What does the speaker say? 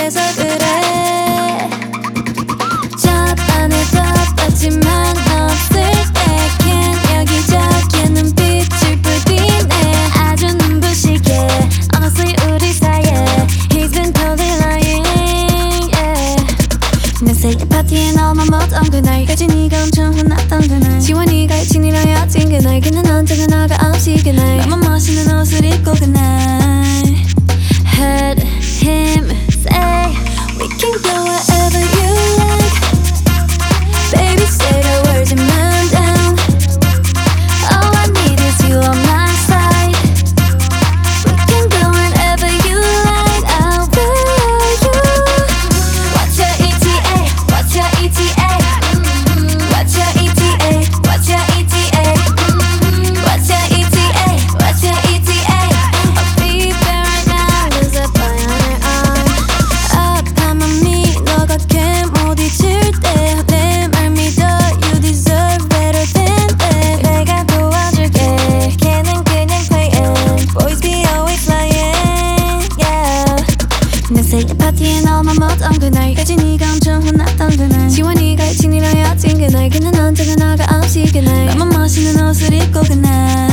그래서 그래. 저번에도 봤지만 없을 때 캔 여기저기 눈빛을 뿌리네. 아주 눈부시게 Honestly 우리 사이에 He's been totally lying, yeah. 내 생일 파티에 너만 못 온 그날까지 네가 엄청 혼났던 그날 지원이가 일진이랑 헤어진 그날 그는 언제나 너가 없이 그날 너만 멋있는 옷을 입고 그날 Heard him say We can go wherever you like Baby say the words and man down All I need is you on my side We can go wherever you like I'll follow you What's your ETA? What's your ETA? What's your ETA? What's your ETA? What's your ETA? What's your ETA? I'll be there right now There's a boy on her arm 아파만 미 너가 꽤못 잊을 때 내 말 믿어 You deserve better than that 내가 도와줄게 걔는 그냥 playing Boys be always lying, yeah. 내 생일 파티에 너만 못 온 그날까지 네가 엄청 혼났던 그날 지원이가 일진이랑 헤어진 그날 그는 언제나 너가 없이 그날 너만 멋있는 옷을 입고 그날